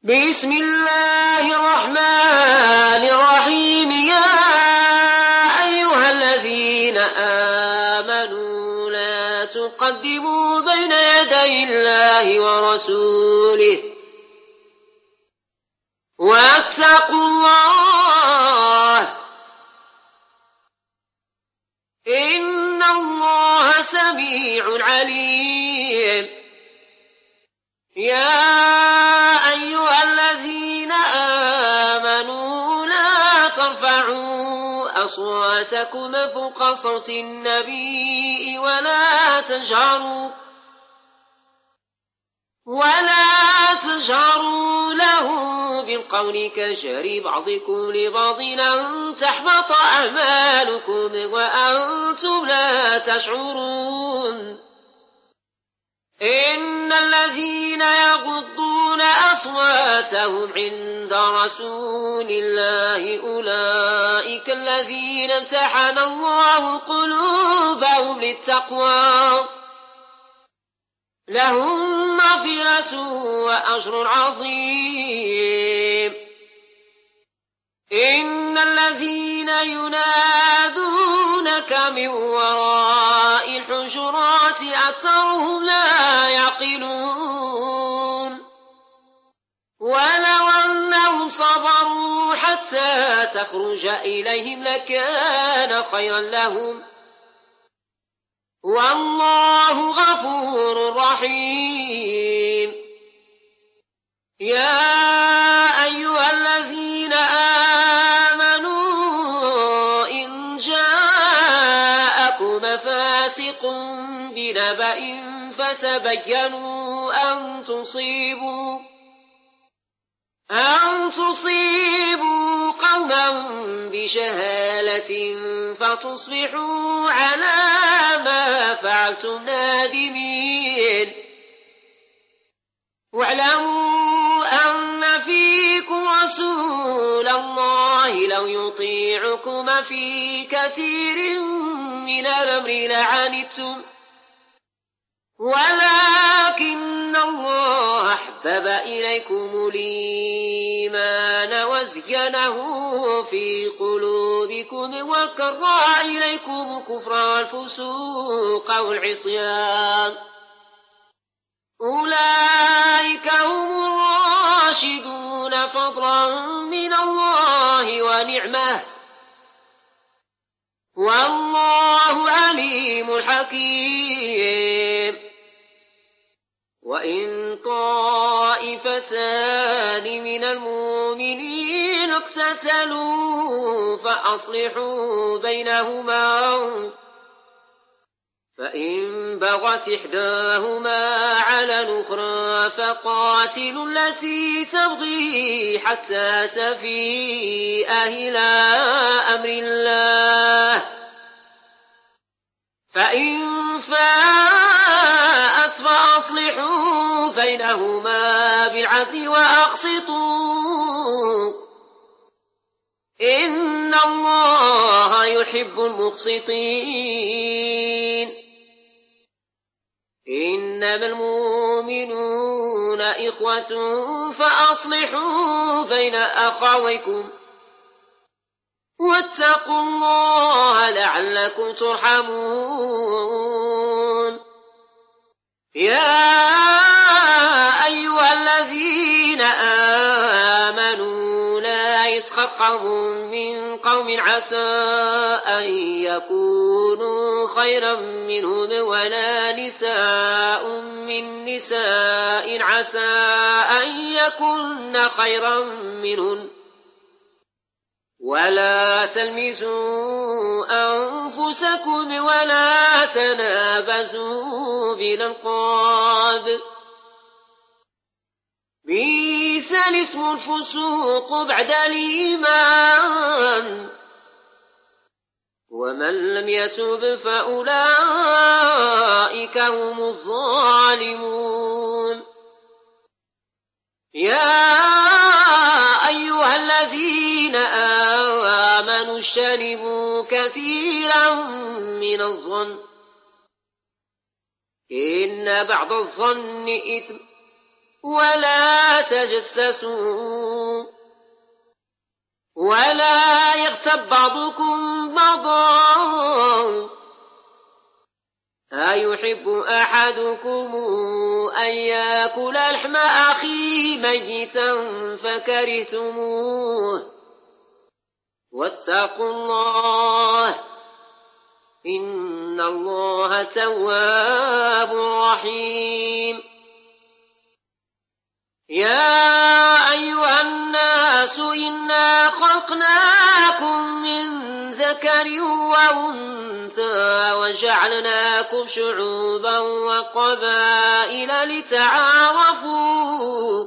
بسم الله الرحمن الرحيم. يا أيها الذين آمنوا لا تقدموا بين يدي الله ورسوله واتقوا الله إن الله سميع عليم. يا أيها الذين آمنوا لا ترفعوا أصواتكم فوق صوت النبي ولا تجهروا له بالقول كجهر بعضكم لبعض أن تحبط أعمالكم وأنتم لا تشعرون. إن الذين يغضون أصواتهم عند رسول الله أولئك الذين امتحن الله قلوبهم للتقوى لهم مغفرة وأجر عظيم. إن الذين ينادونك من وراء الحجرات أكثرهم لا يعقلون. ولو أنهم صبروا حتى تخرج إليهم لكان خيرا لهم والله غفور رحيم. يا أيها الذين آمنوا إن جاءكم فاسق بنبأ فتبينوا أن تصيبوا قوما بجهالة فتصبحوا على ما فعلتم نادمين. واعلموا أن فيكم رسول الله لو يطيعكم في كثير من الأمر لعنتم ولكن الله حبب إليكم الإيمان وزينه في قلوبكم وكره إليكم الكفر والفسوق والعصيان أولئك هم الراشدون فضلا من الله ونعمه والله عليم حكيم. وإن طائفتان من المؤمنين اقتتلوا فأصلحوا بينهما فإن بغت إحداهما على الأخرى فقاتلوا التي تبغي حتى تفيء إلى أمر الله فإن فاءت فأصلحوا بينهما بالعدل وأقسطوا إن الله يحب المقسطين. إنما المؤمنون إخوة فأصلحوا بين أخويكم واتقوا الله لعلكم ترحمون. يا أيها الذين آمنوا لا يسخر قوم من قوم عسى أن يكونوا خيرا منهم ولا نساء من نساء عسى أن يكن خيرا منهن ولا تلمزوا أنفسكم ولا تنابزوا بالألقاب بئس الاسم الفسوق بعد الإيمان ومن لم يتب فأولئك هم الظالمون. يا أيها الذين آمنوا اجتنبوا كثيرا من الظن إن بعض الظن إثم ولا تجسسوا ولا يغتب بعضكم بعضا أيحب أحدكم أن يأكل لحم أخيه ميتا فكرهتموه واتقوا الله إن الله تواب رحيم يا أيها الناس إنا خلقناكم من ذكر وأنثى وجعلناكم شعوبا وقبائل لتعارفوا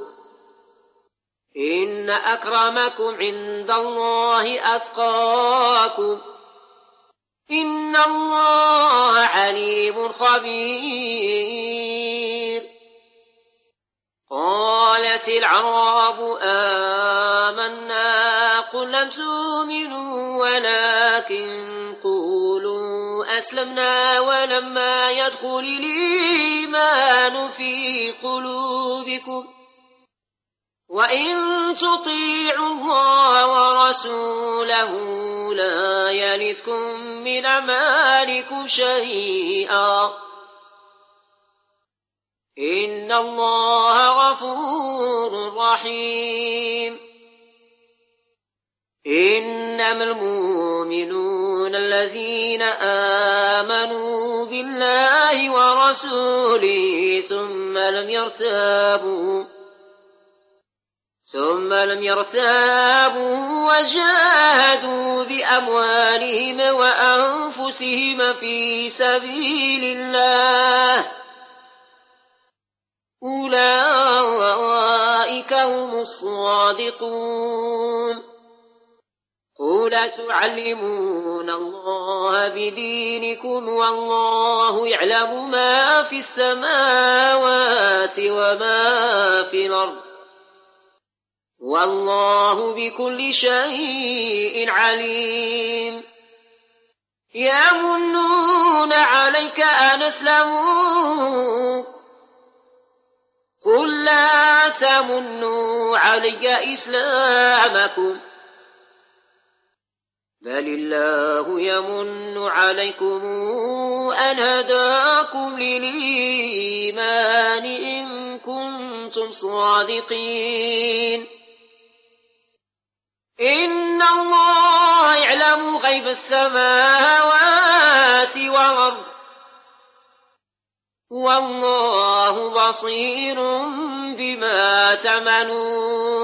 إن أكرمكم عند الله أتقاكم إن الله عليم خبير قالت العرب آمنا قل لم تؤمنوا ولكن قولوا أسلمنا ولما يدخل الإيمان في قلوبكم وإن تطيعوا الله ورسوله لا يلتكم من أعمالكم شيئا إن الله غفور رحيم إنما المؤمنون الذين آمنوا بالله ورسوله ثم لم يرتابوا وجاهدوا بأموالهم وأنفسهم في سبيل الله أولئك هم الصادقون قل تعلمون الله بدينكم والله يعلم ما في السماوات وما في الأرض والله بكل شيء عليم يمنون عليك أن أسلموا قل لا تمنوا علي إسلامكم بل الله يمن عليكم أن هداكم للإيمان إن كنتم صادقين إن الله يعلم غيب السماوات والأرض والله بصير بما تعملون